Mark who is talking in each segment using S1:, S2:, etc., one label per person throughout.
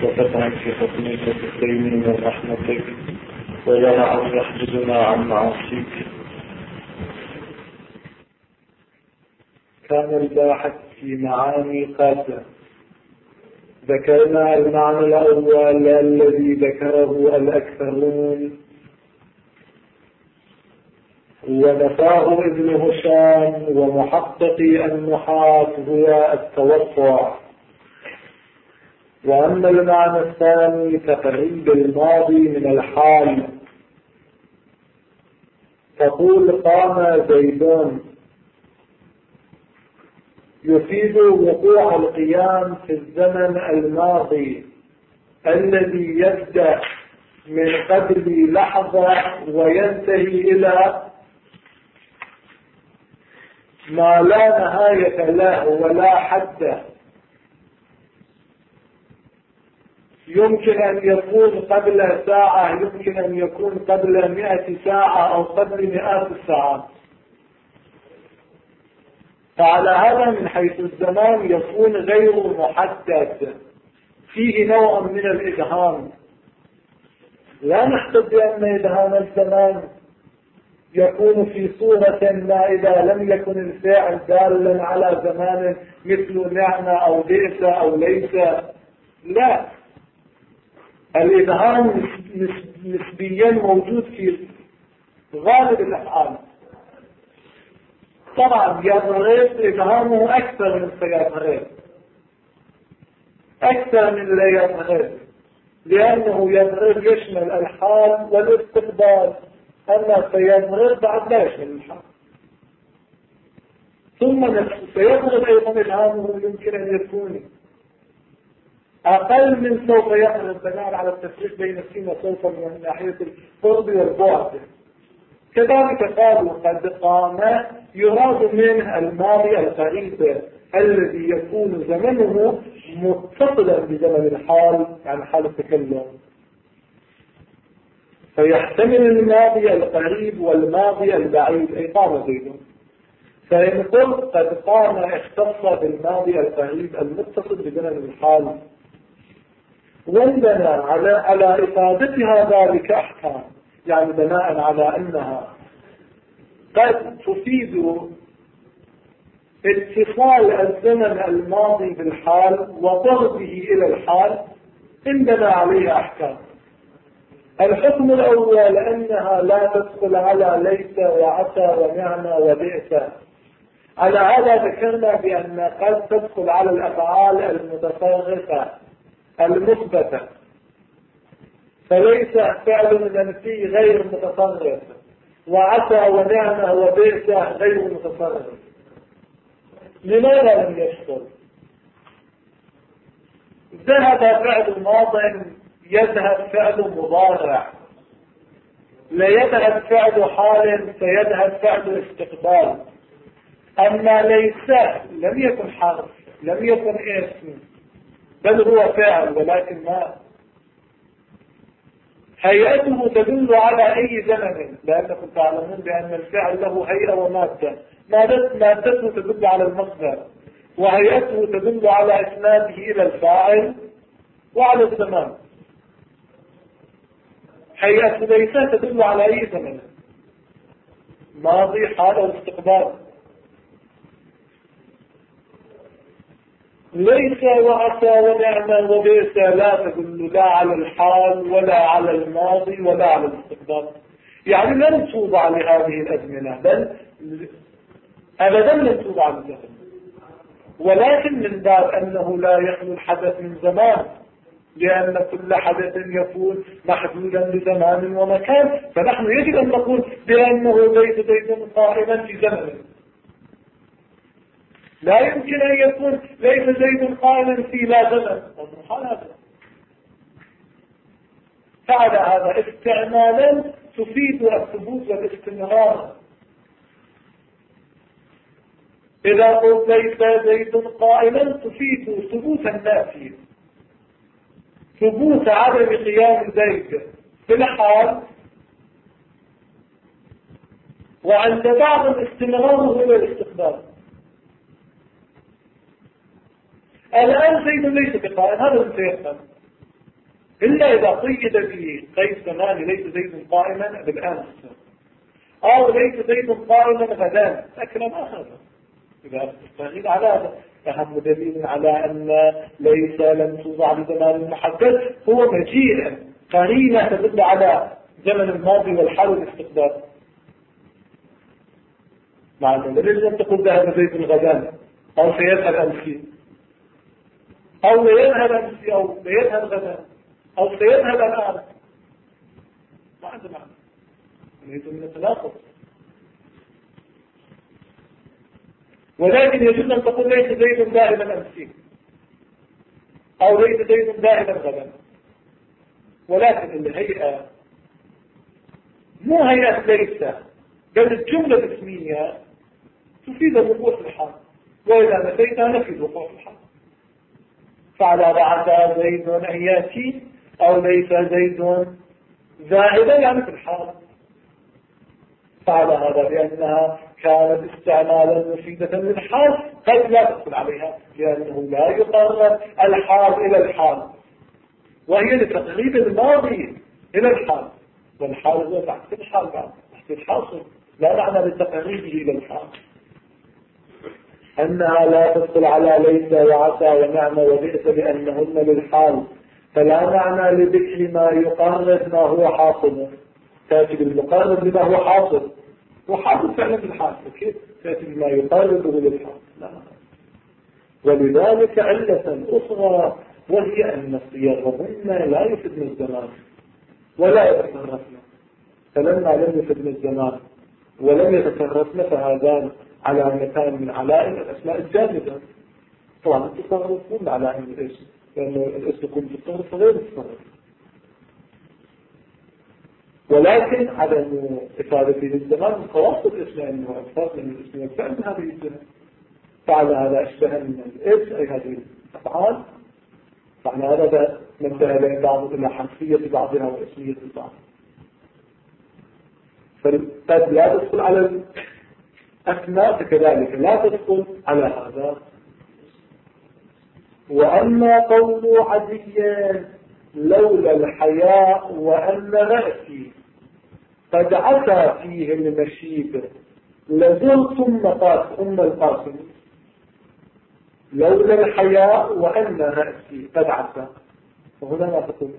S1: وفتحا في حكمك وتكريمي من رحمتك، ويرعى يحجزنا عن معاصيك. كان الباحث في معاني قاسة. ذكرنا المعنى الأول الذي ذكره الأكثرون ونفاه ابن هشام ومحققي النحاة هو التوسع. وأما المعنى الثاني تقريب الماضي من الحال، تقول قام زيدون يفيد وقوع القيام في الزمن الماضي الذي يبدأ من قبل لحظة وينتهي إلى ما لا نهاية له ولا حد. يمكن أن يكون قبل ساعة، يمكن أن يكون قبل 100 ساعة أو قبل مئات الساعات. فعلى هذا من حيث الزمان يكون غير محدد، فيه نوع من الإبهام. لا نحسب بأن إبهام الزمان يكون في صورة ما إذا لم يكن الفاعل دالا على زمان مثل نعم أو بئس أو ليس. لا، الإبهام نسبيا موجود في غالب الأفعال. طبعا يضرب إبهامه أكثر من سيضرب، أكثر من لا يضرب، لأنه يضرب يشمل الحال والاستقبال، أما سيضرب بعد لا يشمل الحال. ثم سيضرب أيضا إبهامه يمكن أن يكون أقل من سوف يضرب بناء على التفريق بين السين وسوف من ناحية القرب والبعد. كذلك قالوا قد قام يراد منه الماضي القريب الذي يكون زمنه متصلا بزمن الحال، يعني حال التكلم، فيحتمل الماضي القريب والماضي البعيد. أي قام زيد، فإن قلت قد قام اختص بالماضي القريب المتصل بزمن الحال، وانبنى على إفادتها ذلك أحكام، يعني بناء على أنها قد تفيد اتصال الزمن الماضي بالحال وضربه إلى الحال، انبنى عليها أحكام. الحكم الأول أنها لا تدخل على ليس وعسى ونعم وبئس. على هذا ذكرنا بأن قد تدخل على الأفعال المتصرفة المثبتة، فليس فعل منفي غير متصرف، وعسى ونعمة وبئس غير متصرف. لماذا لم يشتغل؟ ذهب فعل ماض يذهب فعل مضارع، لا يذهب فعل حال سيذهب فعل استقبال. أما ليس لم يكن حرف، لم يكن اسم، بل هو فعل، ولكن ما هيئته تدل على أي زمن، لأنكم تعلمون بأن الفعل له هيئة ومادة. مادته تدل على المصدر، وهيئته تدل على إسناده إلى الفاعل وعلى الزمان. هيئة ليس تدل على أي زمن، ماضي حال أو استقبال. ليس وعسى ونعمة وبئس لا تدل لا على الحال ولا على الماضي ولا على الاستقبال، يعني لن توضع لهذه الأزمنة، بل أبدا لن توضع للزمن، ولكن من باب أنه لا يخلو الحدث من زمان، لأن كل حدث يكون محدودا بزمان ومكان. فنحن يجب أن نقول بأنه ليس زيد قائما في زمن، لا يمكن أن يكون ليس زيد قائما في لا زمن، فعلى هذا استعمالا تفيد الثبوت والاستمرار. إذا قلت ليس زيد قائما تفيد ثبوت النافي، ثبوت عدم قيام زيد في الحال، وعند بعض الاستمرار هو الاستقبال. الآن زيد ليس بقائم، هذا سيفهم، إلا إذا قيد به قيد زماني ليس زيد قائما بالأمس، أو ليس زيد قائما غدا، لكن ما هذا إذا استغيث على هذا. أهم دليل على أن ليس لم توضع لزمان محدد هو مجيء قرينة تدل على زمن الماضي والحال والاستقبال. معنى ليش لم تقل ذهب زيد غدا أو سيذهب أمسي أو ليذهب أمسي أو ليذهب غدا أو سيذهب الآن؟ ما عنده معنى، يريد من التناقض. ولكن يجوز أن تقول ليس زيد دائما أمسي أو ليس زيد دائما غدا، ولكن الهيئة مو هيئة ليس، بل الجملة الاسمية تفيد الوقوع في الحال، وإذا نفيتها نفي الوقوع في الحال. فعلى بعث زيد أن يأتي أو ليس زيد ذاهبا يعني في الحال. فعلى هذا لأنها كانت استعمالا مفيدة للحال قد لا تدخل عليها، لأنه لا يقرب الحال إلى الحال، وهي لتقريب الماضي إلى الحال، والحال هو تحت الحال بعد تحت الحاصل، لا معنى لتقريبه إلى الحال. أنها لا تدخل على ليس وعسى ونعم وبئس لأنهن للحال، فلا معنى لذكر ما يقرب ما هو حاصل، تأتي بالمقرب لما هو حاصل، وحاصل فعلا بالحال، كيف تأتي بما يقربه للحال؟ لا. ولذلك علة أخرى وهي أن صيغهن لا يفدن الزمان ولا يتكررن، فلما لم يفدن الزمان ولم يتكررن فهذان علامتان من علائم الأسماء الجامدة. طبعا التصرف من علائم الاسم، لأنه الاسم يكون في التصرف غير التصرف، ولكن عدم إفادته للزمان من خواص الاسم، أنه أكثر من الاسم والفعل من هذه الجهة. فعلى هذا أشبه من الاسم أي هذه الأفعال، فعلى هذا ننتهي بين بعض إلى حرفية بعضها واسمية بعض. فقد لا تدخل على الأسماء كذلك لا تدخل على هذا. وأما قول عديا لولا الحياء وأن رأسي قد عسى فيه المشيب لزلت أم القاسم، لولا الحياء وأن رأسي قد عسى، وهنا ما تقول؟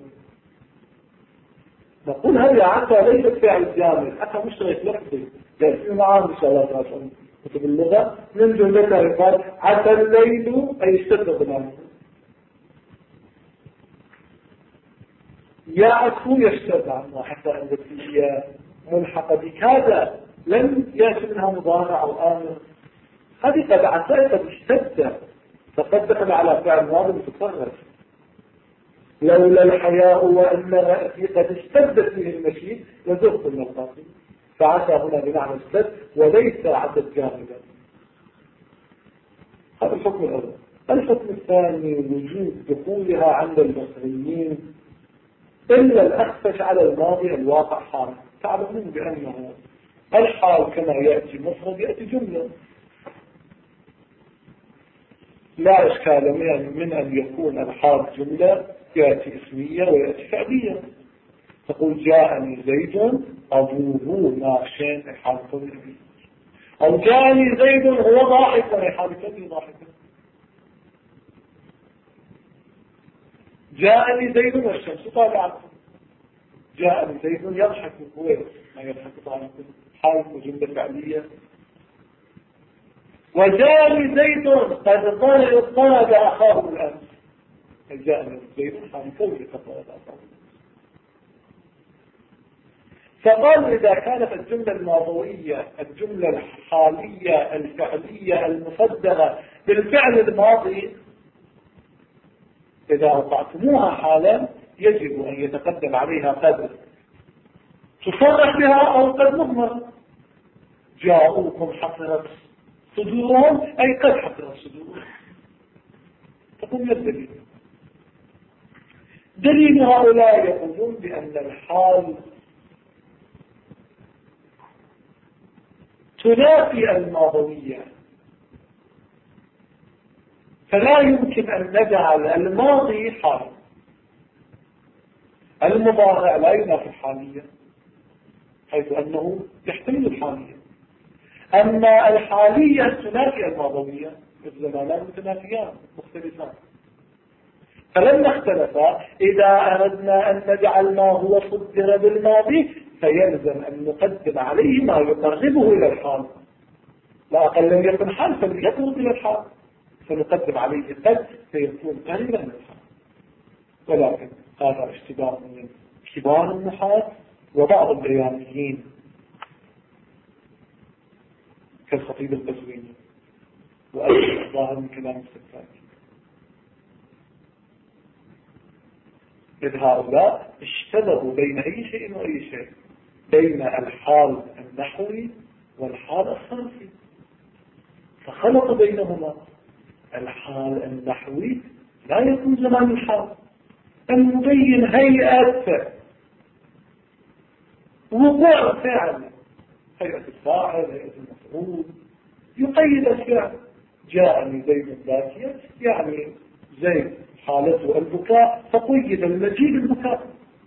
S1: نقول هذا عسى ليست فعل جامد، حتى مش لفظي، يأتي معاه إن شاء الله تعالى كتب اللغة من جملتها يقال عسى الليل أي اشتد ظلامه، يعسو يشتد عنه، حتى التي هي ملحقة بكذا لم يأتي منها مضارع أو آمر، هذه قد عسى قد اشتد، فقد دخل على فعل ماضي متكرر. لولا الحياء وأن رأسي قد اشتدت به المشي لزغت من القاسم، فعسى هنا بمعنى اشتد وليس عدد جامدا. هذا الحكم الأول. الحكم الثاني وجود دخولها عند المصريين إلا الأخفش على الماضي الواقع حال. تعلمون بأنه الحال كما يأتي مفرد يأتي جملة، لا إشكال من أن يكون الحال جملة يأتي اسمية ويأتي فعلية. تقول جاءني زيد أبوه ماشين حال كونه، أو جاءني زيد هو ضاحك حال كونه ضاحكا، جاءني زيد والشمس طالعة، جاءني زيد يضحك هو ما يضحك طالعا حال وجملة فعلية. وجاءني زيد قد طلب أخاه بالأمس، جاءني زيد حال كونه طلب أخاه. فقالوا إذا كانت الجملة الماضوية الجملة الحالية الفعلية المصدرة بالفعل الماضي إذا وقعتموها حالا يجب أن يتقدم عليها قد تصرح بها أو قد مضمر. جاءوكم حفرت صدورهم أي قد حفرت صدورهم. تقول ما الدليل؟ دليل هؤلاء يقولون بأن الحال تنافي الماضوية، فلا يمكن أن نجعل الماضي حال المضارع لا ينافي الحالية حيث أنه يحتمل الحالية، أما الحالية تنافي الماضوية، الزمانان متنافيان مختلفان. فلما اختلفا إذا أردنا أن نجعل ما هو صدر بالماضي فيلزم أن نقدم عليه ما يقربه إلى الحال، لا أقل لم يكن حال فليقرب إلى الحال، فنقدم عليه قد فيكون قريبا من الحال. ولكن هذا اشتباه من كبار النحاة وبعض البيانيين كالخطيب القزويني وأيضا الظاهر من كلام السكاكي، إذ هؤلاء اشتبهوا بين أي شيء وأي شيء، بين الحال النحوي والحال الصرفي، فخلطوا بينهما. الحال النحوي لا يكون زمان الحال، المبين هيئة وقوع فعل، هيئة الفاعل، هيئة المفعول، يقيد الفعل. جاءني زيد باكيا يعني زيد حالته البكاء فقيد المجيء بالبكاء.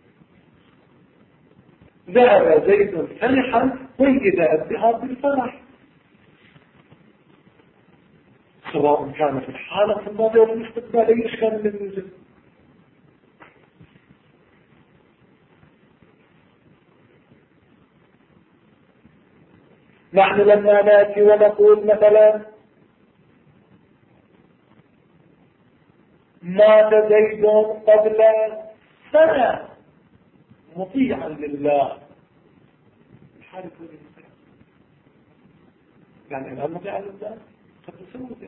S1: ذهب زيد فرحا قيد الذهاب بالفرح، سواء كان في الحالة في الماضي أو في الاستقبال أي إشكال من الوجود. نحن لما نأتي ونقول مثلا مات زيد قبل سنة مطيعا لله، الحال يكون مطيعا، يعني الآن مطيعا لله قد يسوي مطيعا.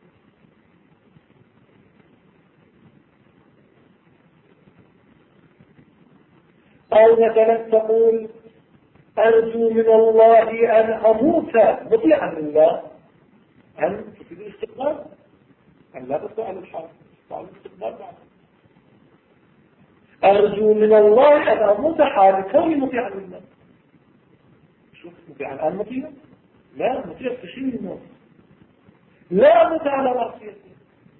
S1: أو مثلا تقول أرجو من الله أن أموت مطيعا لله، أن تفيد الاستقبال، أن لا تستعمل الحال، تستعمل الاستقبال بعد. أرجو من الله أن أموت حال كوني مطيعا لله. شوف مطيعا الآن مطيع؟ لا، مطيع تشيل الموت، لا أموت على معصيته.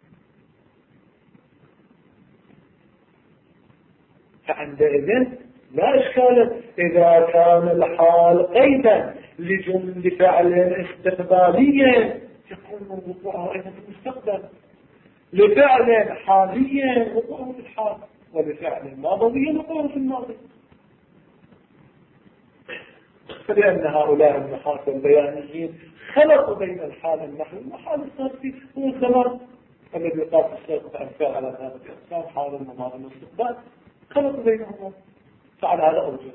S1: فعندئذ لا إشكال إذا كان الحال قيدا لفعل استقبالي يكون وقوعه أيضا في المستقبل، لفعل حالي وقوعه في الحال، ولفعل ماضي وقوعه في الماضي. فلأن هؤلاء النحاة والبيانيين خلقوا بين الحال النحوي والحال الصرفي هو الزمان الذي قال في الشرق أمثال على هذا الأقسام، حال الماضي والاستقبال، خلقوا بينهما. فعلى هذا أوجه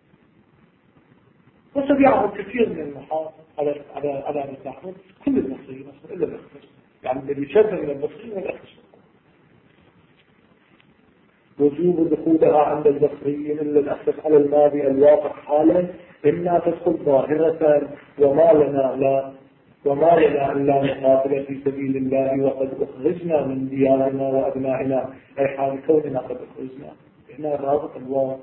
S1: وتبعه كثير من النحاة على مساحة كل المصريين إلا الأخشر، يعني الذي شد من المصريين والأخشر. وجوب دخولها عند البصريين إلا الأسف على الماضي الواقع حالا إما تدخل ظاهرة وما لنا ألا نقاتل في سبيل الله وقد أخرجنا من ديارنا وأبنائنا، أي حال كوننا قد أخرجنا، هنا الرابط الواقع.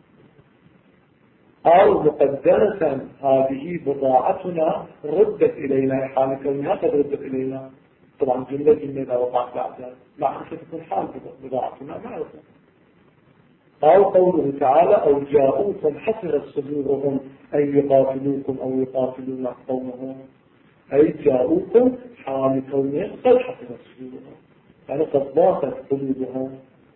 S1: أو مقدرة هذه بضاعتنا ردت إلينا، حال كونها قد ردت إلينا. طبعا جملة إذا وقعت بعدها معرفة تكون حال بضاعتنا معرفة. أو قوله تعالى أو جاءوكم حسرت صدورهم أن يقاتلوكم أو يقاتلون قومهم، أي جاءوكم حال كونهم قد حسرت صدورهم، يعني قد ضاقت قلوبهم.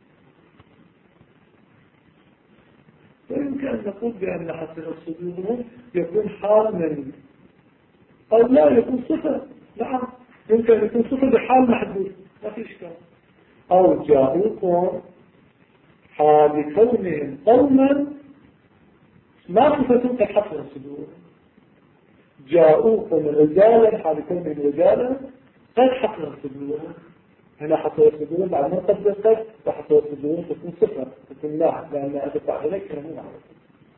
S1: ويمكن أن نقول بأن حسرت صدورهم يكون حال من، أو لا يكون صفة، نعم يمكن أن يكون صفة بحال محدود ما في إشكال. أو جاءوكم حال كونهم قوما ما صفتهم كحسرت صدورهم، جاءوكم رجالا حال كونهم رجالا قد حسرت صدورهم. هنا حسرت صدورهم بعد ما قد قد وحسرت صدورهم تكون صفة، تكون لا، لأن أتبع ذلك كلمة معرفة.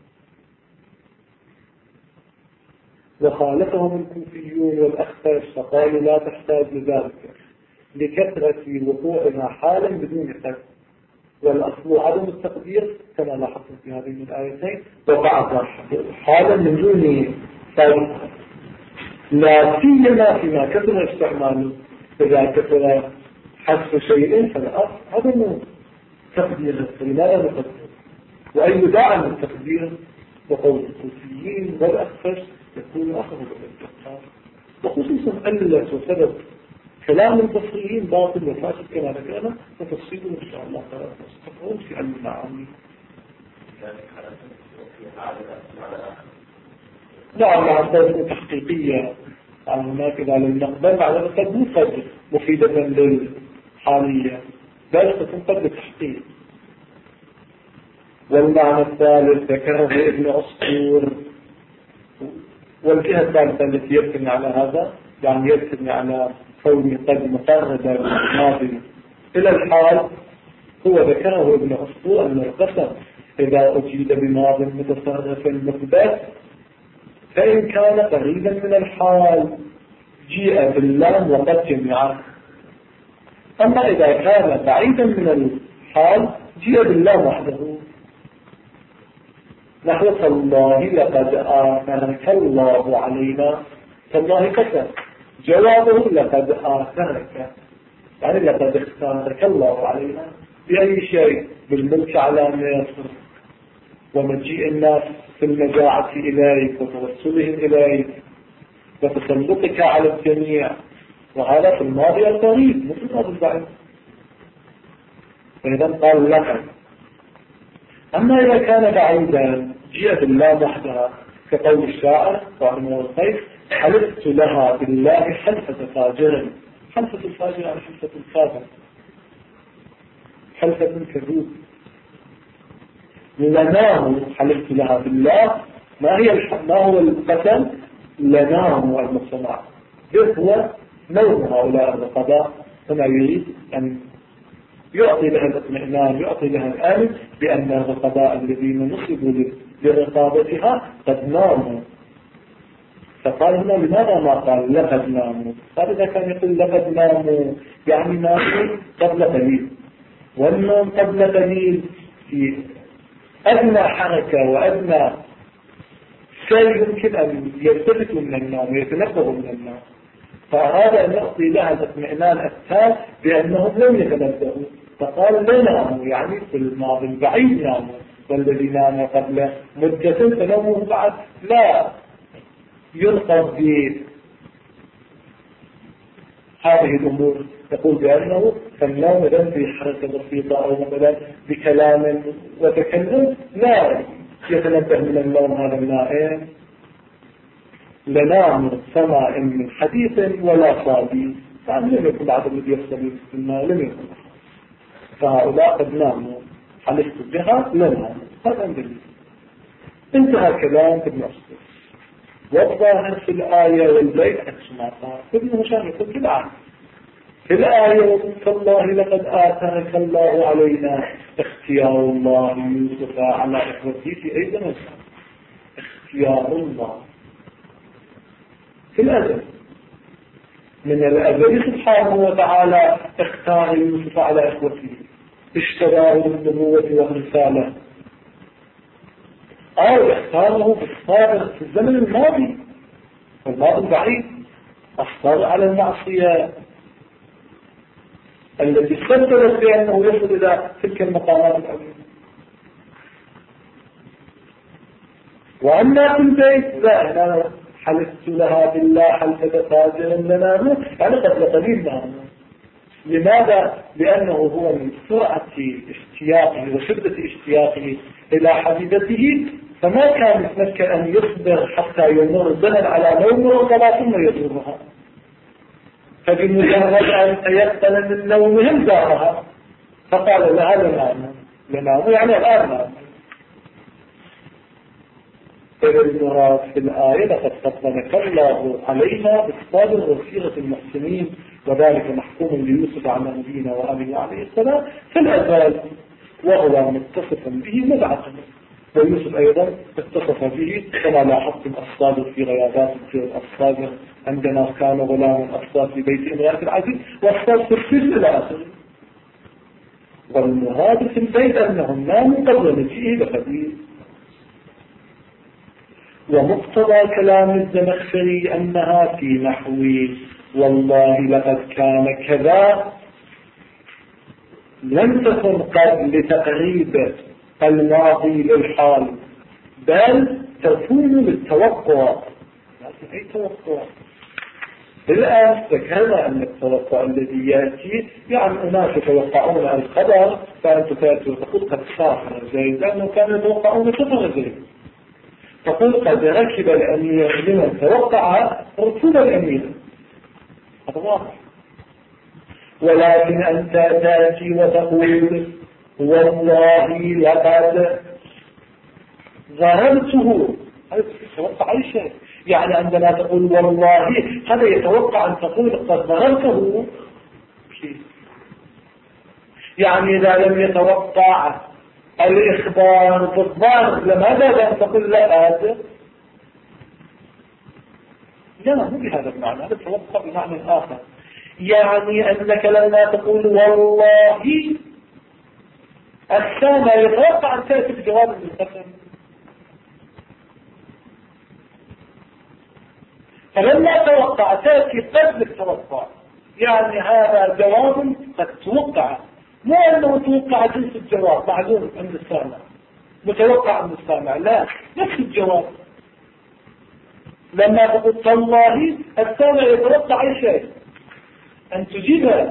S1: وخالفهم الكوفيون والأخفش فقالوا لا تحتاج لذلك لكثرة وقوعها حالا بدون قد، والأصل عدم التقدير كما لاحظتم في هذه الآيتين، وقعت حالا من دون قد، لا سيما فيما كثر استعماله. إذا كثر حذف شيء فالأصل عدم تقديره، لماذا نقدر؟ وأي داعي للتقدير بقول الكوفيين والأخفش يكون أخذ بالاتقار، وخصوصا ألت وسبب كلام البصريين باطل وفاسد كما ذكرنا، وتفصيله إن شاء الله تعالى تستقرون في علم المعاني. نعم مع طريقة تحقيقية عن هناك على النقبل على قد قد مفيدة للحالية، بل تكون قد التحقيق. والمعنى الثالث ذكره ابن عصفور، والجهة الثالثة التي يبتني على هذا يعني يبتني على كونه قد مقرد الماضي إلى الحال، هو ذكره ابن عصفور أن القسم إذا أجيد بماض متصرف مثبت فإن كان قريبا من الحال جيء باللام وقد جميعا، أما إذا كان بعيدا من الحال جيء باللام وحده. نحو تالله لقد آثرك الله علينا، تالله قسم، جوابه لقد آثرك يعني لقد اختارك الله علينا بأي شيء؟ بالملك على مصر ومجيء الناس في المجاعة إليك وتوسلهم إليك وتسلطك على الجميع، وهذا في الماضي القريب مثل هذا البعيد. فإذا قال لقد. أما إذا كان بعيدا جاء بالله وحدها كقول الشاعر وعلمه الخير حلفت لها بالله حلفة فاجر. حلفة الفاجر يعني حلفة الكاذب، حلفة كذوب. لنام حلفت لها بالله، ما هو القسم؟ لنام المصنع، ده هو نوم هؤلاء الرقباء. هنا يريد أن يعطي لها الاطمئنان، يعطي لها الآمن بأن الرقباء الذين نصبوا لرقابتها قد ناموا. فقال هنا لماذا ما قال لقد ناموا؟ قال إذا كان يقول لقد ناموا يعني ناموا قبل قليل، والنوم قبل قليل في أدنى حركة وأدنى شيء يمكن أن يلتفتوا من النوم ويتنبهوا من النوم، فأراد أن يعطي لها الاطمئنان التام بأنهم لم يتنبهوا، فقال لا ناموا يعني في الماضي البعيد ناموا، والذي نام قبل مدة فنومه بعد لا يلقى بهذه الأمور. يقول بأنه فالنوم إذن في حركة بسيطة أو مثلا بكلام وتكلم لا يتنبه من النوم هذا النائم. لنام سماء من حديث ولا صادي، يعني لم يكن بعد الذي يفصل في السماء لم يكن، فهؤلاء قد ناموا حلفت بها لناموا. هذا دليل. انتهى كلام ابن عصفور. والظاهر في الآية والبيت عكس ما قال ابن هشام يقول في الآية، في الآية تالله لقد آثرك الله علينا، اختيار الله يوسف على إخوته في أي زمن، اختيار الله في الأزل من الأزل سبحانه وتعالى اختار يوسف على إخوته، اشتراه بالنبوة والرسالة، أو اختاره بالصابر في الزمن الماضي والماضي البعيد، الصابر على المعصية التي سببت بأنه يصل إلى تلك المقامات العظيمة. وأما في البيت لا، أنا حلفت لها بالله حلفة فاجر لنا يعني قبل قليل نعم. لماذا؟ لأنه هو من سرعة اشتياقه وشدة اشتياقه إلى حبيبته، فما كان يتمكن أن يصبر حتى يمر الزمن على نوم رقبة ثم يزورها، فبمجرد أن تيقن من نومهم زارها، فقال لها لنام يعني الآن نام. المراد في الآية لقد فضلك الله عليها بالصابر وصيغة المحسنين، وذلك محكوم ليوسف على نبينا وآله عليه السلام في الأزال، وهو متصف به مدعة، ويوسف أيضا اتصف به كما لاحظتم الصادق في غيابات الصادق عندما كان غلاما أصاب في بيت امرأة العزيز، والصادق في السجن إلى آخره. والمراد في البيت أنهم ناموا قبل مجيئه بقليل. ومقتضى كلام الزمخشري أنها في نحو والله لقد كان كذا لم تكن قد لتقريب الماضي للحال، بل تكون للتوقع. أي توقع؟ الآن ذكرنا أن التوقع الذي يأتي يعني أناس يتوقعون الخبر، فأنت تأتي وتقول قد سافر زيد، لأنه كانوا يتوقعون سفر زيد، تقول قد ركب الأمير لمن توقع ركوب الأمير، هذا واضح. ولكن أنت تأتي وتقول والله لقد ضربته، هذا يتوقع أي شيء. يعني عندما تقول والله هذا يتوقع أن تقول قد ضربته شيء. يعني إذا لم يتوقع الإخبار بالضرب لماذا لم تقول لا هذا؟ لا، مو بهذا المعنى، هذا توقع بمعنى آخر. يعني أنك لما تقول والله السامع يتوقع أن تأتي بجواب القسم، فلما توقع تأتي قبل التوقع، يعني هذا جواب قد توقع، مو أنه توقع جنس الجواب معلوم عند السامع متوقع عند السامع، لا، نفس الجواب. لما تقول تالله السامع يتوقع أي شيء، أن تجيبها،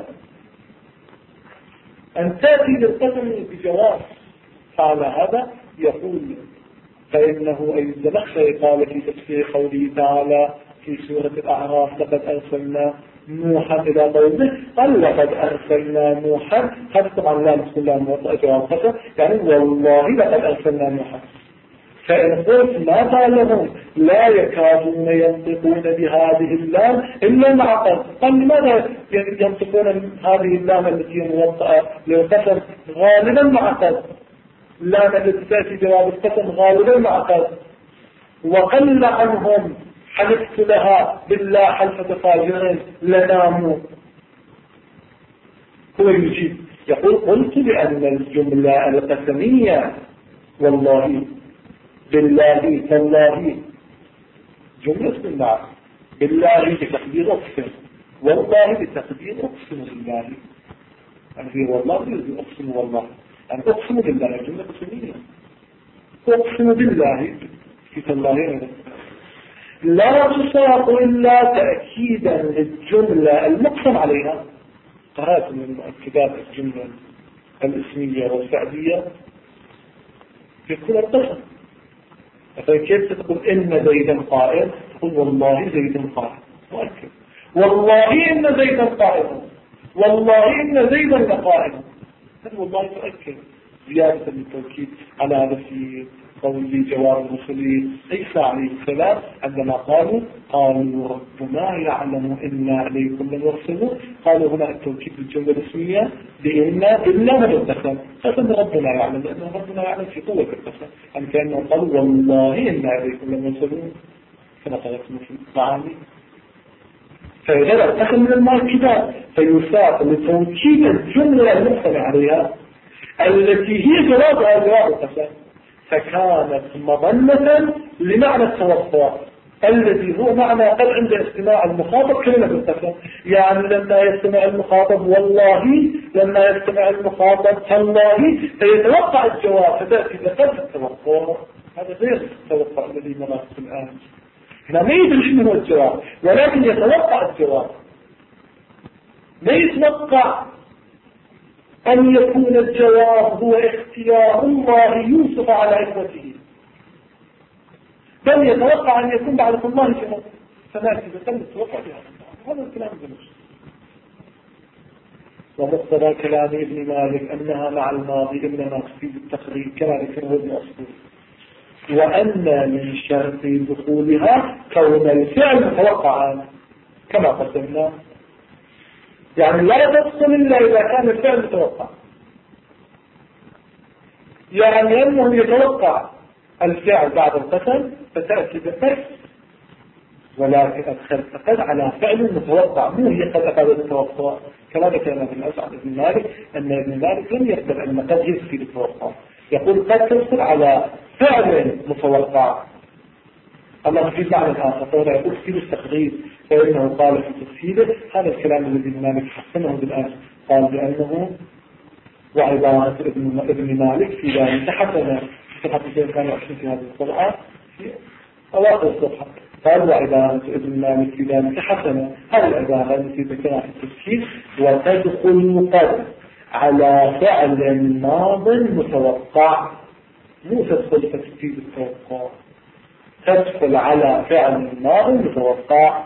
S1: أن تأتي للقسم بجواب. فعلى هذا يقول فإنه أي الزمخشري قال في تفسير قوله تعالى في سورة الأعراف لقد أرسلنا نوحا إلى قومه، قال لقد أرسلنا نوحا، هذا طبعا لا بسم الله موضع جواب قسم، يعني والله لقد أرسلنا نوحا. فإن قلت ما تعلمون لا يكادون ينطقون بهذه اللام إلا المعقد، قال لماذا ينطقون هذه اللام التي موضعة للقسم غالبا معقد؟ اللام التي تأتي جواب القسم غالبا معقد. وقل عنهم حلفت لها بالله حلفة فاجر لناموا. هو يجيب يقول قلت بأن الجملة القسمية والله بالله تالله جملة بالله، بالله بتقدير أقسم، والله بتقدير أقسم بالله، يعني والله أقسم والله، يعني أقسم بالله جملة قسمية، أقسم بالله في تالله لا تصاب إلا تأكيدا للجملة المقسم عليها. قرأت من مؤكدات الجملة الاسمية والفعلية في كل القسم. فكيف تقول إن زيدا قائم، تقول والله زيدا قائم مؤكد، والله إن زيدا قائم، والله إن زيدا لقائم، هذا والله تؤكد زيادة للتوكيد على هذا في قول جواب المرسلين عيسى عليه السلام عندما قالوا ربنا يعلم إنا عليكم لمرسلون، قالوا هنا التوكيد بالجملة الاسمية بإن إلا من القسم، قسم ربنا يعلم، لأن ربنا يعلم في قوة القسم، يعني كأنه قالوا والله إنا عليكم لمرسلون كما قلتم في المعاني. فإذا القسم من المؤكدات فيساق لتوكيد الجملة المقسم عليها التي هي جوابها جواب القسم، فكانت مظنة لمعنى التوقع الذي هو معنى قد عند استماع المخاطب كلمة القسم. يعني لما يستمع المخاطب والله، لما يستمع المخاطب تالله، فيتوقع الجواب، فتأتي لقد التوقع. هذا غير التوقع الذي نراه الآن، هنا ما يدري شنو هو الجواب، ولكن يتوقع الجواب، ما يتوقع أن يكون الجواب هو اختيار الله يوسف على إخوته، بل يتوقع أن يكون بعد الله جواب، فنأتي بكل التوقع بهذا الكلام جميل. ومقتضى كلام ابن مالك أنها مع الماضي إنما تفيد التقريب كما ذكره ابن أسطول، وأن من شرط دخولها كون الفعل متوقعا كما قدمنا، يعني لا تدخل إلا إذا كان الفعل متوقع، يعني أنه يتوقع الفعل بعد القسم فتأتي بقسم، ولكن أدخلت قد على فعل متوقع، مو هي قد أفادت التوقع كما ذكرنا ابن أسعد ابن مالك أن ابن مالك لم يقبل أن قد يفيد التوقع، يقول قد تدخل على فعل متوقع الله في معنى آخر، فهنا يقول في التقدير، فإنه قال في تفسيره هذا الكلام الذي ابن مالك حسنه بالآن، قال بأنه وعبارة ابن مالك في ذلك حسنة صفحة 222 في هذه الصفحة في أواخر الصفحة. قال وعبارة ابن مالك في ذلك حسنة. هذه العبارة التي ذكرها في التفسير وتدخل قد على فعل ماض متوقع، مو تدخل تفسير التوقع، تدخل على فعل ماض متوقع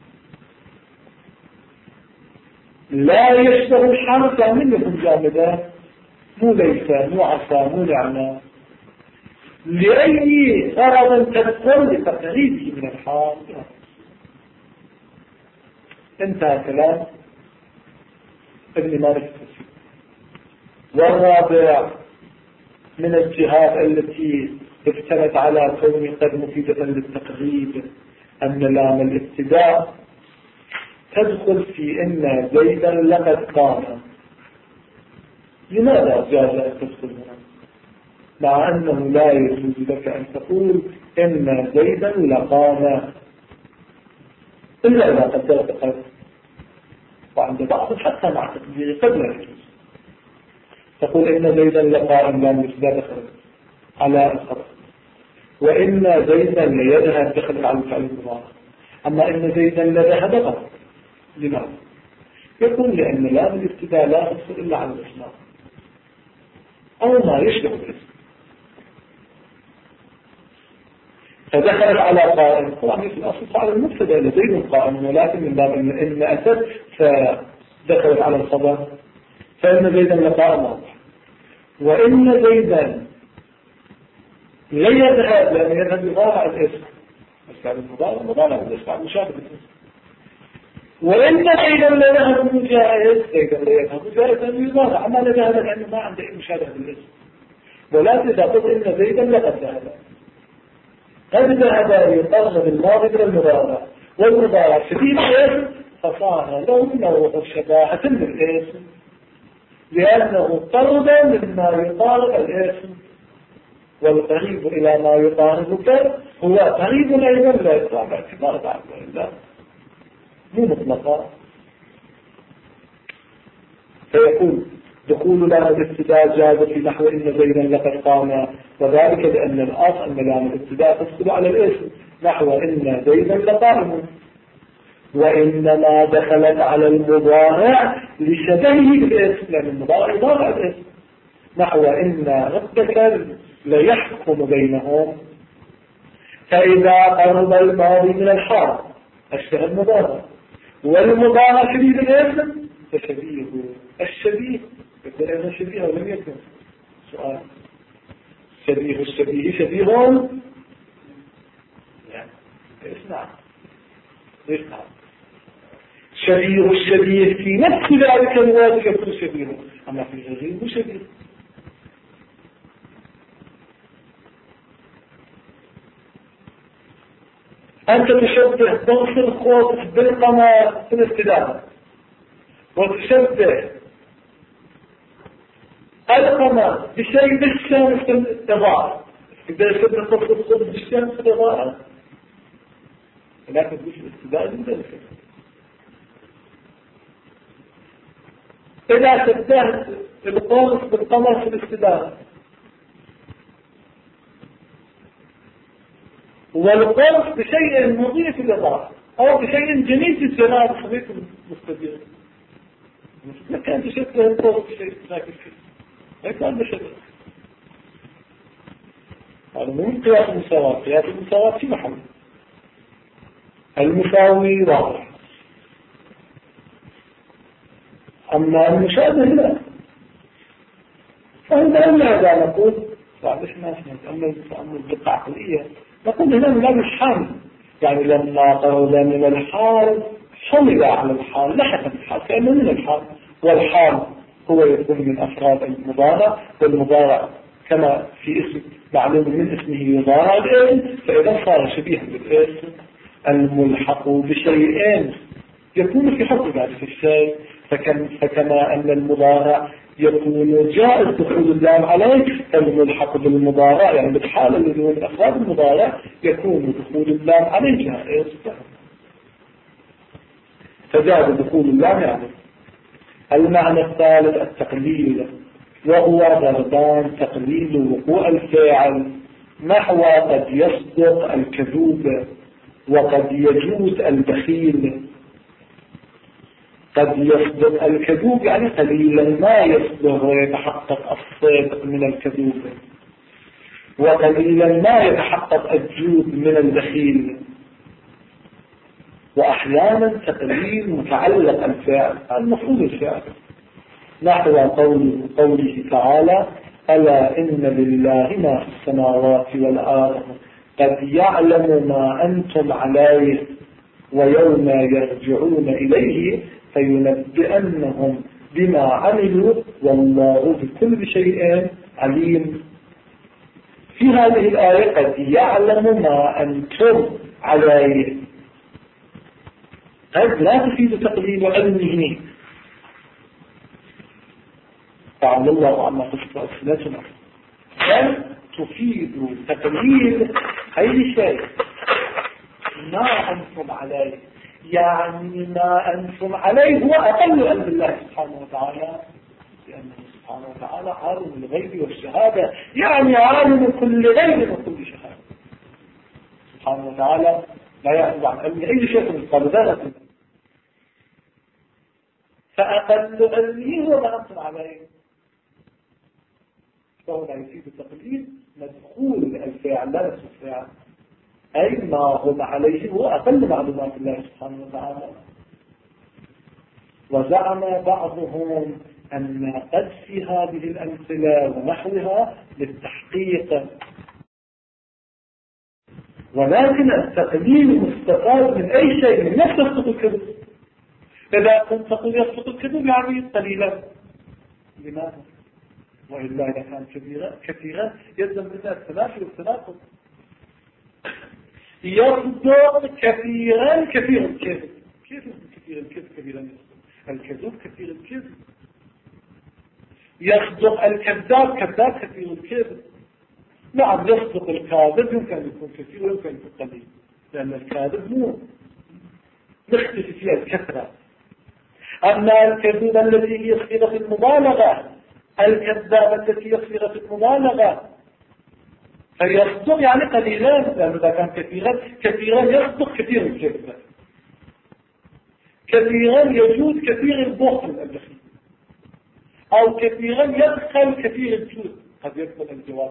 S1: لا يشبه الحال كاملة جامدة، مو ليس مو عسى مو نعمة، لأي غرض تدخل لتقريبه من الحال. انتهى كلام ابن مالك. والرابع من الجهات التي افتنت على كون قد مفيدة للتقريب أن لام الابتداء تدخل في إن زيدا لقد قام. لماذا جاز أن تدخل هنا مع أنه لا يجوز لك أن تقول إن زيدا لقام إلا إذا قدرت قد، وعند بعض حتى مع تقدير قد لا يجوز تقول إن زيدا لقائم لام الابتداء دخل على الخبر، وإن زيدا ليذهب دخل على الفعل المضارع. أما إن زيدا لذهب دخل. لماذا؟ يقول لأن لام الابتداء لا تصل إلا على الإسلام أو ما يشبه الاسم، فدخلت على قائم. طبعا في الأصل على المبتدأ لزيد قائم، ولكن من باب إن أتت فدخلت على الخبر، فإن زيدا لقائم واضح. وإن زيدا لا يذهب، لأن يذهب يضارع الاسم، الفعل المضارع الاسم مشابه الاسم. وإن زيدا لا يذهب مجاهد، زيدا لا يذهب مجاهد يضارع، أما لا ذهب لأنه ما عنده مشابه بالاسم. ولكن إذا قلت إن زيدا لقد ذهب، قد ذهب يقرب الماضي من المضارع، والمضارع شديد الاسم فصار له نوع شباهة بالاسم، لأنه قرب مما يقارب الاسم، والقريب إلى ما يقاربك هو قريب أيضا لا يقع باعتبار بعض الله مو مطلقا. فيقول دخول لام الابتداء جاز في نحو إن زيدا لقد قام، وذلك لأن الأصل أن لام الابتداء تدخل على الاسم نحو إن زيدا لقائم، وإنما دخلت على المضارع لشبهه بالاسم، لأن المضارع يضارع الاسم نحو إن ربك ليحكم بينهم، فإذا قرب الماضي من الحال أشبه المضارع، والمضارع شبيه الاسم فشبيه الشبيه يقول أيضا شبيه ولم يكن. سؤال شبيه الشبيه شبيه يعني اسمع شبيه الشبيه في نفس ذلك الوقت يكون شبيه، أما في غيره مو شبيه. أنت تشبه ضغط الخوف بالقمر في الاستدامة، وتشبه القمر بشيء بالشمس في الإضاءة. إذا شبه ضغط الخوف بالشمس في الإضاءة، لكن مش الاستدامة من ذلك. إذا شبهت القوس بالقمر في الاستدامة، والقرص بشيء مضيف للإضاءة أو بشيء جميل في الجمال الخبيث المستدير، ما كان تشبه القرص بشيء لكن ما كان بشبه. هذا مو قياس المساواة، قياس المساواة في محل المساوي واضح، أما المشابه لا. فهذا نقول بعد إحنا نتأمل الدقة عقلية، نقول هنا من باب الحال، يعني لما قرب من الحال حمل على الحال لحق الحال كأنه من الحال، والحال هو يكون من أفراد المضارع، والمضارع كما في اسم معلوم من اسمه يضارع الاسم، فإذا صار شبيها بالاسم الملحق بشيئين يكون في حكم ذلك الشيء. فكما أن المضارع يكون جائز دخول اللام عليه، فالملحق بالمضارع يعني بالحال الذي هو من أفراد المضارع يكون دخول اللام عليه جائز، فجاز دخول اللام عليه. المعنى الثالث التقليل وهو ضربان تقليل وقوع الفاعل نحو قد يصدق الكذوب وقد يجوز البخيل. قد يصدق الكذوب يعني قليلا ما يصدق ويتحقق الصدق من الكذوب، وقليلا ما يتحقق الجود من البخيل. وأحيانا تقليل متعلق الفعل المفروض الفعل نحو قوله تعالى ألا إن لله ما في السماوات والأرض قد يعلم ما أنتم عليه ويوم يرجعون إليه فينبئنهم بما عملوا والله بكل شيء عليم. في هذه الآية قد يعلم ما أنتم عليه، قد لا تفيد تقليل علمه، تعالى الله عما تصف ألسنتنا، بل تفيد تقليل أي شيء ما أنتم عليه، يعني ما أنتم عليه هو أقل علم الله سبحانه وتعالى، لأنه سبحانه وتعالى عالم الغيب والشهادة، يعني عالم كل غيب وكل شهادة سبحانه وتعالى، لا يعلم عن علم أي شيء من قال ذلك، فأقل علمه هو ما أنتم عليه، فهو لا يفيد التقليد مدخول الفاعل لا نفس الفاعل، أي ما هم عليه هو أقل معلومات الله سبحانه وتعالى. وزعم بعضهم أن قد في هذه الأمثلة ونحوها للتحقيق، ولكن التقليل مستفاد من أي شيء من نفس يصدق الكذب. إذا كنت تقول يصدق الكذب يعني قليلا، لماذا؟ وإلا إذا كان كثيرا يلزم منها التنافي والتناقض. يصدق كثيرا كثير الكذب، كيف كثير الكذب كثيرا يصدق؟ الكذب كثير الكذب. يصدق الكذاب كذاب كثير الكذب. نعم يصدق الكاذب يمكن أن يكون كثير ويمكن أن يكون قليل، لأن الكاذب مو نختلف فيها الكثرة. أما الكذب التي هي صيغة المبالغة، الكذاب التي هي صيغة المبالغة، فيصدق يعني قليلا، لأنه إذا كان كثيرا يصدق كثير الكذب، كثيرا يجوز كثير البخل البخيل، أو كثيرا يدخل كثير الجود، قد يدخل الجواب.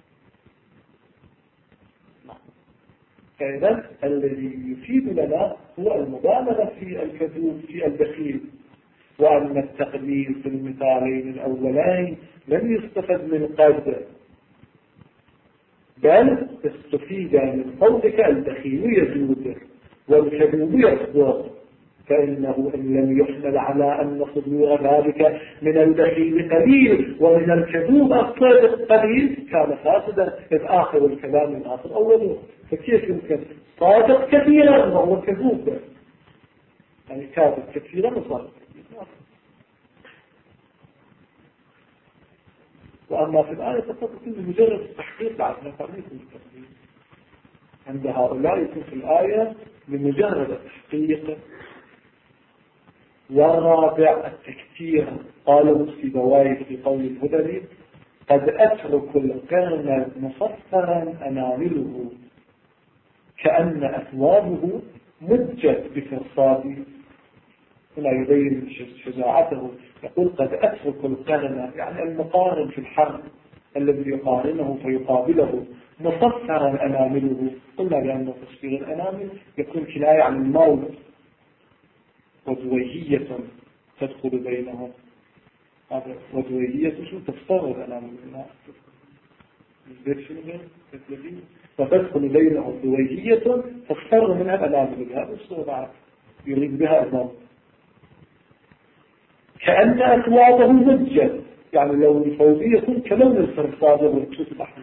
S1: فإذا الذي يفيد لنا هو المبالغة في الكذوب في البخيل، وأن التقليل في المثالين الأولين لم يستفد من قد، بل استفيد من قولك البخيل يجود والكذوب يصدق، فإنه إن لم يحمل على أن صدور ذلك من البخيل قليل ومن الكذوب الصادق قليل كان فاسدا، إذ آخر الكلام من آخر أوله. فكيف يمكن صادق كثيرا وهو كذوب؟ يعني كاذب كثيرا وصادق كثيرا. وأما في الآية فقط يكون مجرد التحقيق على تقليد التقليد عند هؤلاء، يكون في الآية بمجرد التحقيق. والرابع التكثير. قالوا سيبويه في قول الهدري قد أترك القرن مصفرا أنامله كأن أثوابه مجت بفرصاده. هنا يبين شجاعته، يقول قد أترك القرن يعني المقارن في الحرب الذي يقارنه فيقابله مصفرا أنامله. قلنا لأن تصفير الأنامل يكون كناية عن الموت، وزويهية تدخل بينهم. هذا وزويهية شو تفسر الأنامل منها فتدخل بينهم زويهية تفسر منها الأنامل. هذا الصورة يريد بها الموت. كأن أثوابه مجد، يعني لو الفوزية يكون كلون الفرصاد والكتب الأحمر.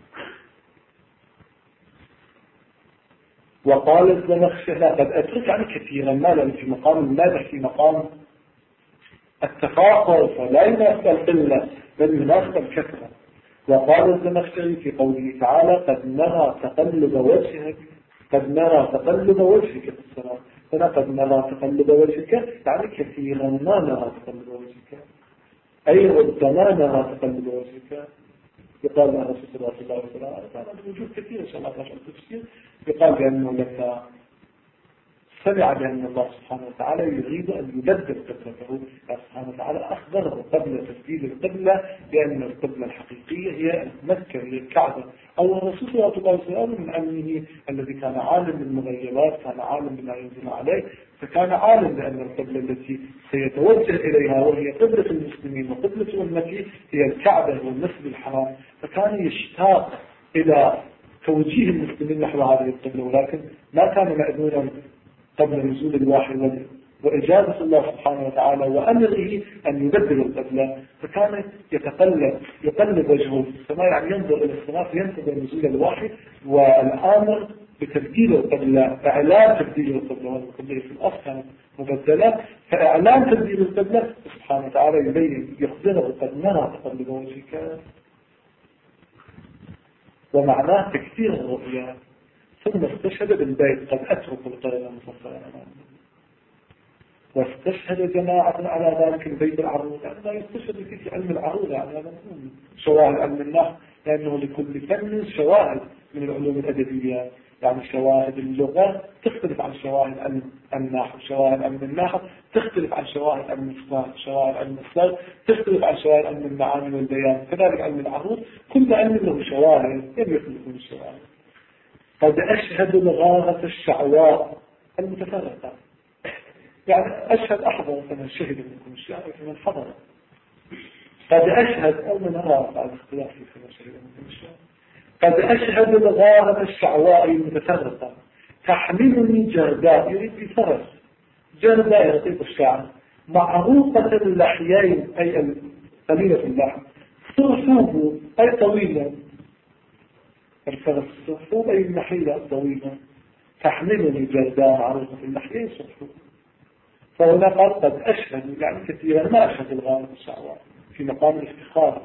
S1: وقال الزمخشري قد أترك يعني كثيرا، ما لأن في مقام المادح في مقام التفاقر، فلا يناسب القلة بل يناسب الكثرة. وقال الزمخشري في قوله تعالى قد نرى تقلب وجهك، قد نرى تقلب وجهك في السماء، هنا قد نرى تقلب وجهك يعني كثيرا ما نرى تقلب وجهك، أي ربما نرى تقلب وجهك. يقال لها رسول الله صلى الله عليه وسلم كان وجود كثير إن شاء الله تعالى التفسير. يقال بأنه لما سمع بأن الله سبحانه وتعالى يريد أن يبدل قبلته، سبحانه وتعالى أخبره قبل تبديل القبلة بأن القبلة الحقيقية هي مكة، هي الكعبة. أو الرسول صلى الله عليه وسلم من علمه الذي كان عالم بالمغيبات، كان عالم بما ينزل عليه، فكان عالم بأن القبلة التي سيتوجه إليها وهي قبلة المسلمين وقبلة أمته هي الكعبة والمسجد الحرام، فكان يشتاق إلى توجيه المسلمين نحو هذه القبلة، ولكن ما كان مأذونا قبل نزول الوحي وإجابة الله سبحانه وتعالى وأمره أن يبدل القبلة، فكان يقلب وجهه في السماء، يعني ينظر إلى السماء فينتظر نزول الوحي والآمر بتبديل القبلة، إعلان تبديل القبلة، والقبلة في الأصل كانت مبدلة، فإعلان تبديل القبلة سبحانه وتعالى يبين يخبره قد نرى تقلب وجهك، ومعناه تكثير الرؤيا. ثم استشهد بالبيت قد أترك القرآن المفصل، واستشهد جماعة على ذلك البيت العروض، يعني لا يستشهد في علم العروض، يعني هذا شواهد علم النحو، لأنه لكل فن شواهد من العلوم الأدبية، يعني شواهد اللغة تختلف عن شواهد علم النحو، شواهد علم النحو تختلف عن شواهد علم الصلاة، شواهد علم الصلاة تختلف عن شواهد علم المعاني والبيان، كذلك علم العروض كل علم له شواهد يختلف من الشواهد. قد أشهد الغارة الشعواء المتفرقة، يعني أشهد أحضر فمن شهد منكم الشعر فمن حضر. قد أشهد أو من أرى بعد اختلاف فمن شهد منكم الشعر. قد أشهد الغارة الشعواء المتفرقة تحملني جرداء، يريد بفرس جرداء رقيق الشعر معروقة اللحيين أي قليلة اللحم، صرفوه أي طويلة، الفرس صرفوه أي النحيلة الطويلة، تحملني جرداء معروقة اللحيين صرفوه. فهنا قال قد أشهد، يعني كثيرا ما أشهد الغارة الشعواء في مقام الافتخار.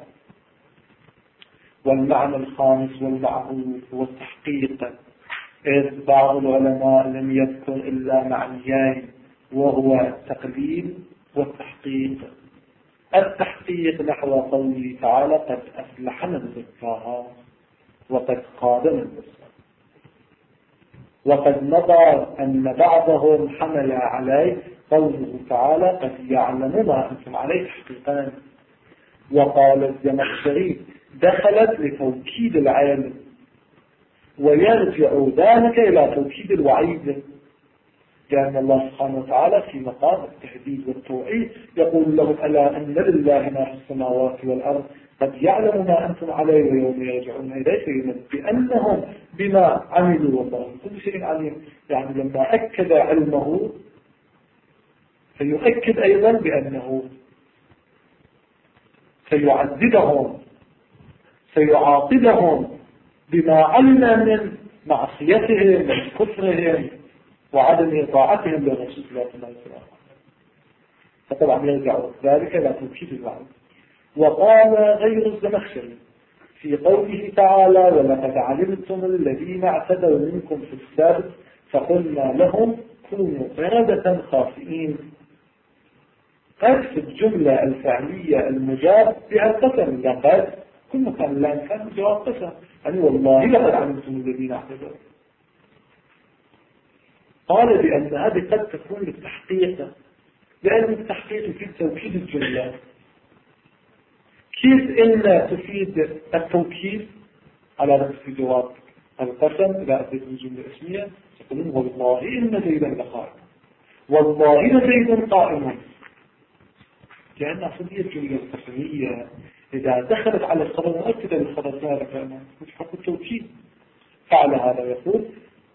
S1: والمعنى الخامس والمعروف هو التحقيق، إذ بعض العلماء لم يذكر إلا معنيين، وهو التقليد والتحقيق. التحقيق نحو قوله تعالى قد أفلح من زكاها وقد خاب من دساها. وقد مضى أن بعضهم حمل عليه قوله تعالى قد يعلم ما أنتم عليه تحقيقان. وقال الزمخشري دخلت لتوكيد العلم، ويرجع ذلك إلى توكيد الوعيد، لأن الله سبحانه وتعالى في مقام التهديد والتوعيد يقول لهم ألا أن لله ما في السماوات والأرض قد يعلم ما أنتم عليه ويوم يرجعون إليه فينبئنهم بما عملوا والله كل شيء عليم. يعني لما أكد علمه فيؤكد أيضا بأنه سيعذبهم سيعاقبهم بما علم من معصيتهم من كفرهم وعدم طاعتهم للرسول صلى الله عليه وسلم. فطبعا يرجع ذلك لا توكيد الوعد. وقال غير الزمخشري في قوله تعالى ولقد علمتم الذين اعتدوا منكم في السبت فقلنا لهم كونوا قردة خاسئين. قد في الجملة الفعلية المجاب بها القسم، لقد كل كان لا كان جواب قسم، يعني والله لقد علمتم الذين اعتدوا. قال بأن هذه قد تكون للتحقيق، لأن التحقيق في توكيد الجملة. كيف إن تفيد التوكيد على رأس جواب القسم إذا أتيت الجملة اسمية تقولون والله إن زيدا لقائم، والله إن زيدا قائم، لأن أصلية الجملة القسمية إذا دخلت على الخبر مؤكدة للخبر ذلك مش حق التوكيد. فعلى هذا يقول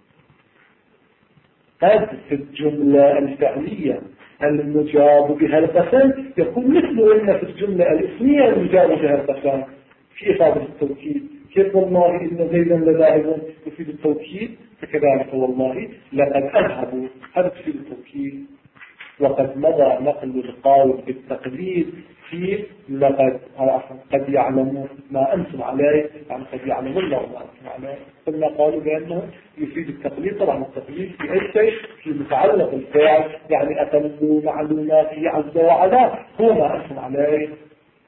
S1: قد في الجملة الفعلية المجاب بها القسم يكون مثل إن في الجملة الاسمية المجاب بها القسم في إفادة التوكيد. كيف والله إن زيدا لذاهب يفيد التوكيد، فكذلك والله لقد أذهبوا هذا تفيد التوكيد. وقد مضى نقل القول بالتقليد في لقد قد يعلمون ما أنتم عليه، يعني قد يعلمون الله ما أنتم عليه. ثم قالوا بأنه يفيد التقليد. طبعا التقليد في أي شيء في متعلق الفعل، يعني أتمنوا معلوماته عز وعلا هو ما أنتم عليه.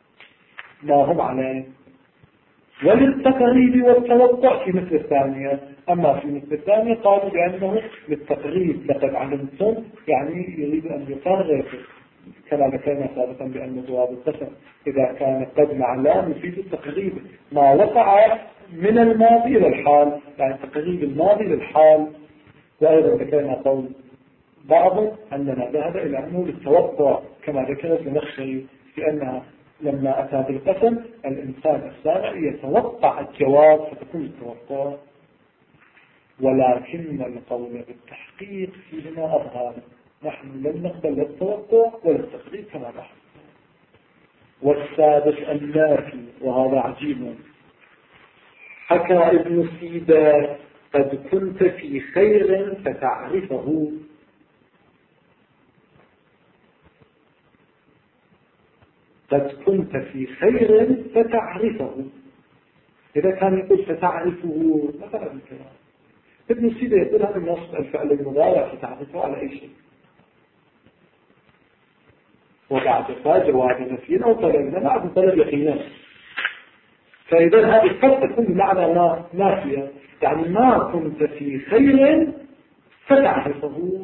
S1: ما هم عليه. وللتقريب والتوقع في مثل الثانية. أما في مثل الثانية قالوا بأنه للتقريب، لقد علمتم يعني يريد أن يقرر كما ذكرنا سابقا بأن جواب القسم إذا كان قد مع لام يفيد التقريب ما وقع من الماضي إلى الحال، يعني تقريب الماضي للحال. وأيضا ذكرنا قول بعض أننا ذهب إلى أنه للتوقع كما ذكر الزمخشري بأنها لما أتى بالقسم الإنسان السامع يتوقع الجواب فتكون التوقع، ولكن القول بالتحقيق فيهما أظهر. نحن لم نقبل التوقع ولا التقريب كما نحن. والسادس النافي، وهذا عجيب. حكى ابن سيدة قد كنت في خير فتعرفه. قد كنت في خير فتعرفه. إذا كان يقول فتعرفه مثلا الكلام، ابن سيدة يقول هذا النص الفعل المضارع فتعرفه على أي شيء، وبعد جواب نفي أو طلب بعد طلب يقينا. فإذا هذه قد تكون بمعنى ما نافية، يعني ما كنت في خير فتعرفه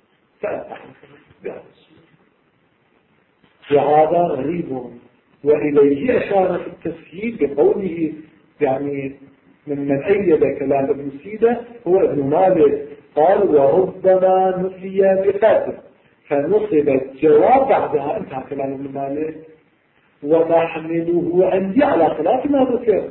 S1: وهذا غريب. وإليه أشار في التسهيل بقوله يعني من أيد كلام ابن سيدة هو ابن مالك قال وربما نفي بقدر فنصب الجواب بعدها. انتهى كلام ابن مالك. ونحمله عندي على خلاف ما ذكر،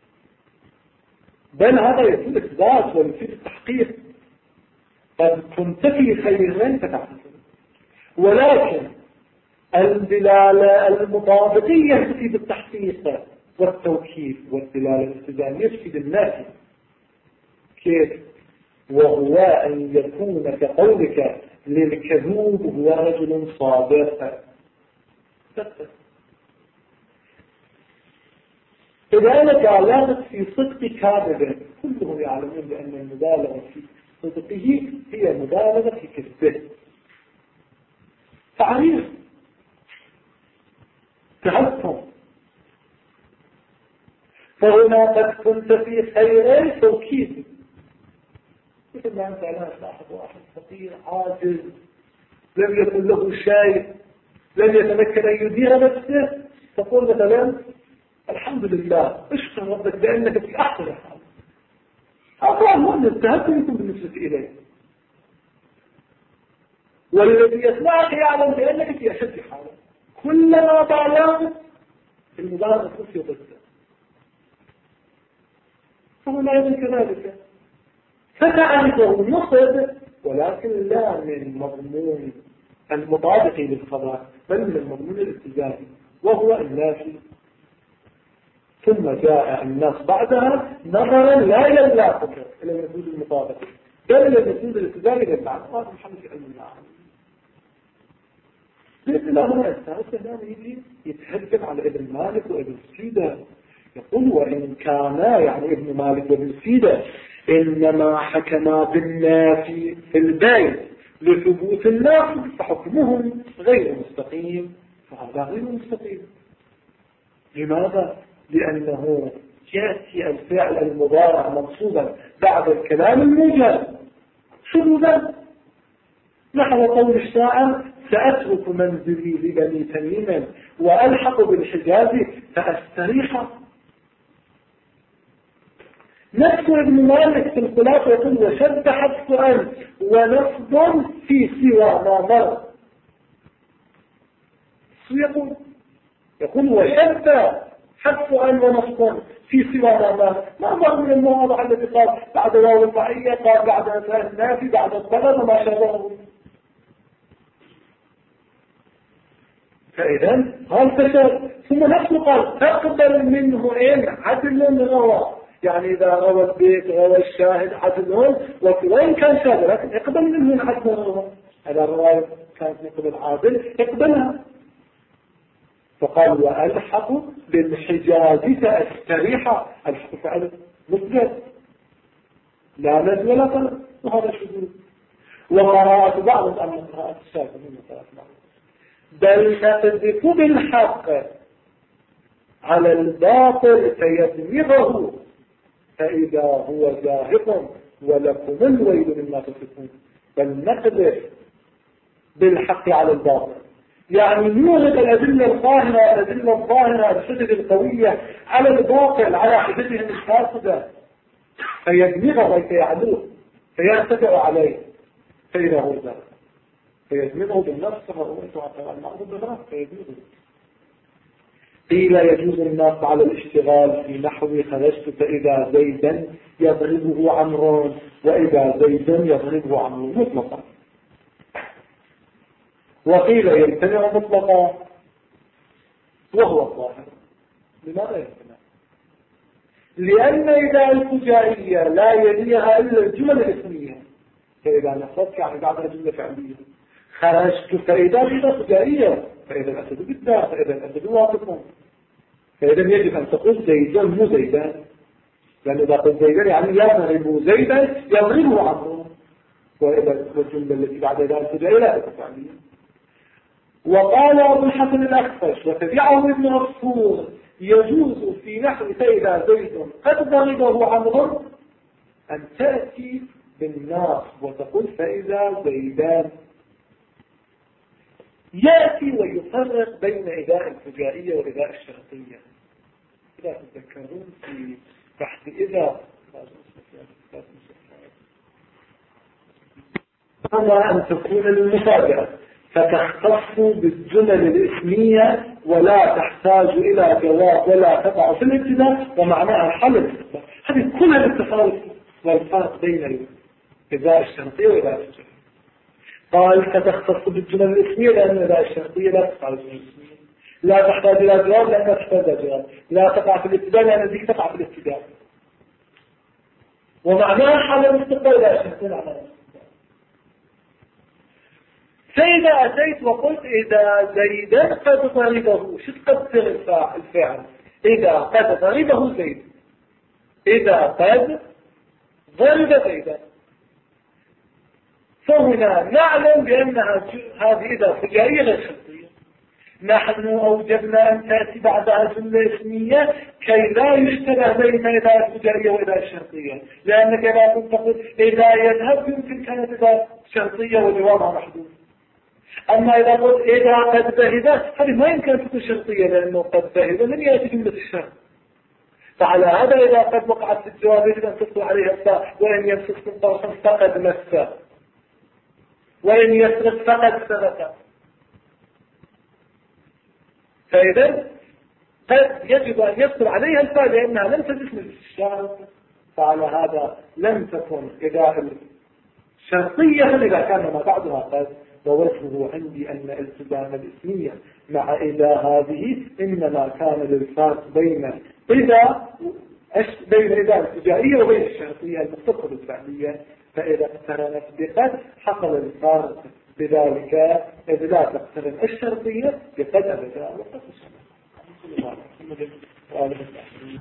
S1: بل هذا يفيد إثبات ويفيد التحقيق. قد كنت في خير فتعرفه، ولكن الدلالة المطابقية تفيد التحقيق والتوكيد، والدلالة الالتزامية تفيد النافي. كيف؟ وهو أن يكون كقولك للكذوب هو رجل صادق. كذلك علامة في صدق كاذب، كلهم يعلمون بأن المبالغة في صدقه هي مبالغة في كذبه. تعريف تحكم. فهنا قد كنت في خير توكيد، مثل ما أنت على صاحب واحد فقير عاجز لم يكن له شيء لم يتمكن أن يدير نفسه، تقول مثلا الحمد لله اشكر ربك بأنك في أحسن حال. أقوى مؤمن التهكم يكون بالنسبة إليه، والذي يسمعك يعلم بأنك في أشد حال. كلما بالغت المبالغة تكون ضده، فهنا أيضا كذلك فتعرفه نصب، ولكن لا من مضمون المطابق للخبر بل من المضمون الالتزامي وهو النافي. ثم جاء الناس بعدها نظرا لا يلاقك إلى المفروض المطابق بل إلى المفروض الالتزامي للمعنى. هذا محمد في علم المعنى. بإذن الله هنا الثالثة الآن يجي يتهجم على ابن مالك وابن سيدة، يقول وإن كانا يعني ابن مالك وابن سيدة إنما حكما بالنافي في البيت لثبوت النافي فحكمهم غير مستقيم، فهذا غير مستقيم. لماذا؟ لأنه يأتي الفعل المضارع منصوبا بعد الكلام الموجز شذوذا، نحو قول الشاعر سأترك منزلي لبني تميم وألحق بالحجاز فأستريح. نفس ابن مالك في الخلاف يقول وشد حذف أن ونصب في سوى ما مر. يقول وشد حذف أن ونصب في سوى ما مر. ما مر من المواضع التي قال بعد واو المعية، قال بعد أساس النافي، بعد الطلب وما شابهه. فإذا قال فشل، ثم نفسه قال تقبل منه إن عدل روى، يعني إذا روى البيت روى الشاهد عدل وإن كان شاذ لكن يقبل منه إن عدل روى. إذا الرواية كانت يقبل عادل يقبلها. فقال وألحق بالحجاز فأستريح. الحق فعل مسجد لا نزل ولا طلب، وهذا شذوذ. وقراءة بعض أن قراءة الشاذ من قراءة بعض بل نقذف بالحق على الباطل فيدمغه فإذا هو زاهق ولكم الويل مما تصفون. بل نقذف بالحق على الباطل، يعني نوغد الأدلة الظاهرة الحجج القوية على الباطل على حججهم الفاسدة فيدمغه فيعلوه فيرتفع عليه فإذا هو زاهق فيدمغه بالنفس وهو المعروض بالنفس فيدمغه. قيل يجوز النص على الاشتغال في نحو خرجت فإذا زيدا يضربه عمرو وإذا زيدا يضربه عمرو مطلقا. وقيل يمتنع مطلقا وهو الظاهر. لماذا يمتنع؟ لأن إذا الفجائية لا يليها إلا الجمل الاسمية، فإذا نصبت يعني بعدها جملة فعلية. خرجت فإذا بلا فجائية، فإذا الأسد بالدار، فإذا الأسد واقف، فإذا يجب أن تقول زيدا مو زيدا، لأن إذا قلت زيدا يعني يضرب زيدا يضربه عمرو، وإذا الجملة التي بعد ذلك الفجائية لا تكون فعلية. وقال أبو الحسن الأخفش وتبعه ابن عصفور يجوز في نحو فإذا زيد قد ضربه عمرو أن تأتي بالناس وتقول فإذا زيدان، يأتي ويفرق بين إذاء الفجائية وإذاء الشرطية. إذا تذكرون في بحث إذا أما أن تكون المفاجأة فتختص بالجمل الاسمية ولا تحتاج إلى جواب ولا تقع في الابتداء ومعناها حل الاستقبال. هذه كل الاتفاق والفرق بين إذاء الشرطية وإذاء الفجائية. قال فتختص بالجمل الاسمية لأن إذاء الشرطية لا تقع في الجمل الاسمية، لا تحتاج إلى جواب لأنها تحتاج إلى جواب، لا تقع في الابتداء لأن ذيك تقع في الابتداء، ومعناها حل الاستقبال إذا الشرطية على الاستقبال. فإذا أتيت وقلت إذا زيدا قد ضربه، شو تقدر الفعل؟ إذا قد ضربه زيد، إذا قد ضرب زيدا، فهنا نعلم بأنها هذه إذا فجائية غير شرطية. نحن أوجبنا أن تأتي بعدها جملة اسمية كي لا يشتبه بين إذا الفجائية وإذا الشرطية، لأنك إذا كنت تقول إذا يذهب يمكن كانت إذا شرطية وجوابها محدود. أما إذا قلت إذا قد ذهب هذه ما يمكن أن تكون شرطية، لأنه قد ذهب لن يأتي جملة الشرط. فعلى هذا إذا قد وقعت في الجواب يجب أن تصل عليها الفاء، وإن يمسك من طرفا فقد مس، وإن يسرق فقد سرق. فإذا قد يجب أن يصل عليها الفاء لأنها لم تجسم الشرط. فعلى هذا لم تكن إذا الشرطية إذا كان ما بعدها قد. ووجهه عندي أن التزام الاسمية مع إذا هذه إنما كان للفرق بين إذا الفجائية وبين الشرطية المختصة بالفعلية، فإذا اقترنت بقد حصل الفرق بذلك إذ لا تقترن الشرطية بقد أبدا وقد الشرطية.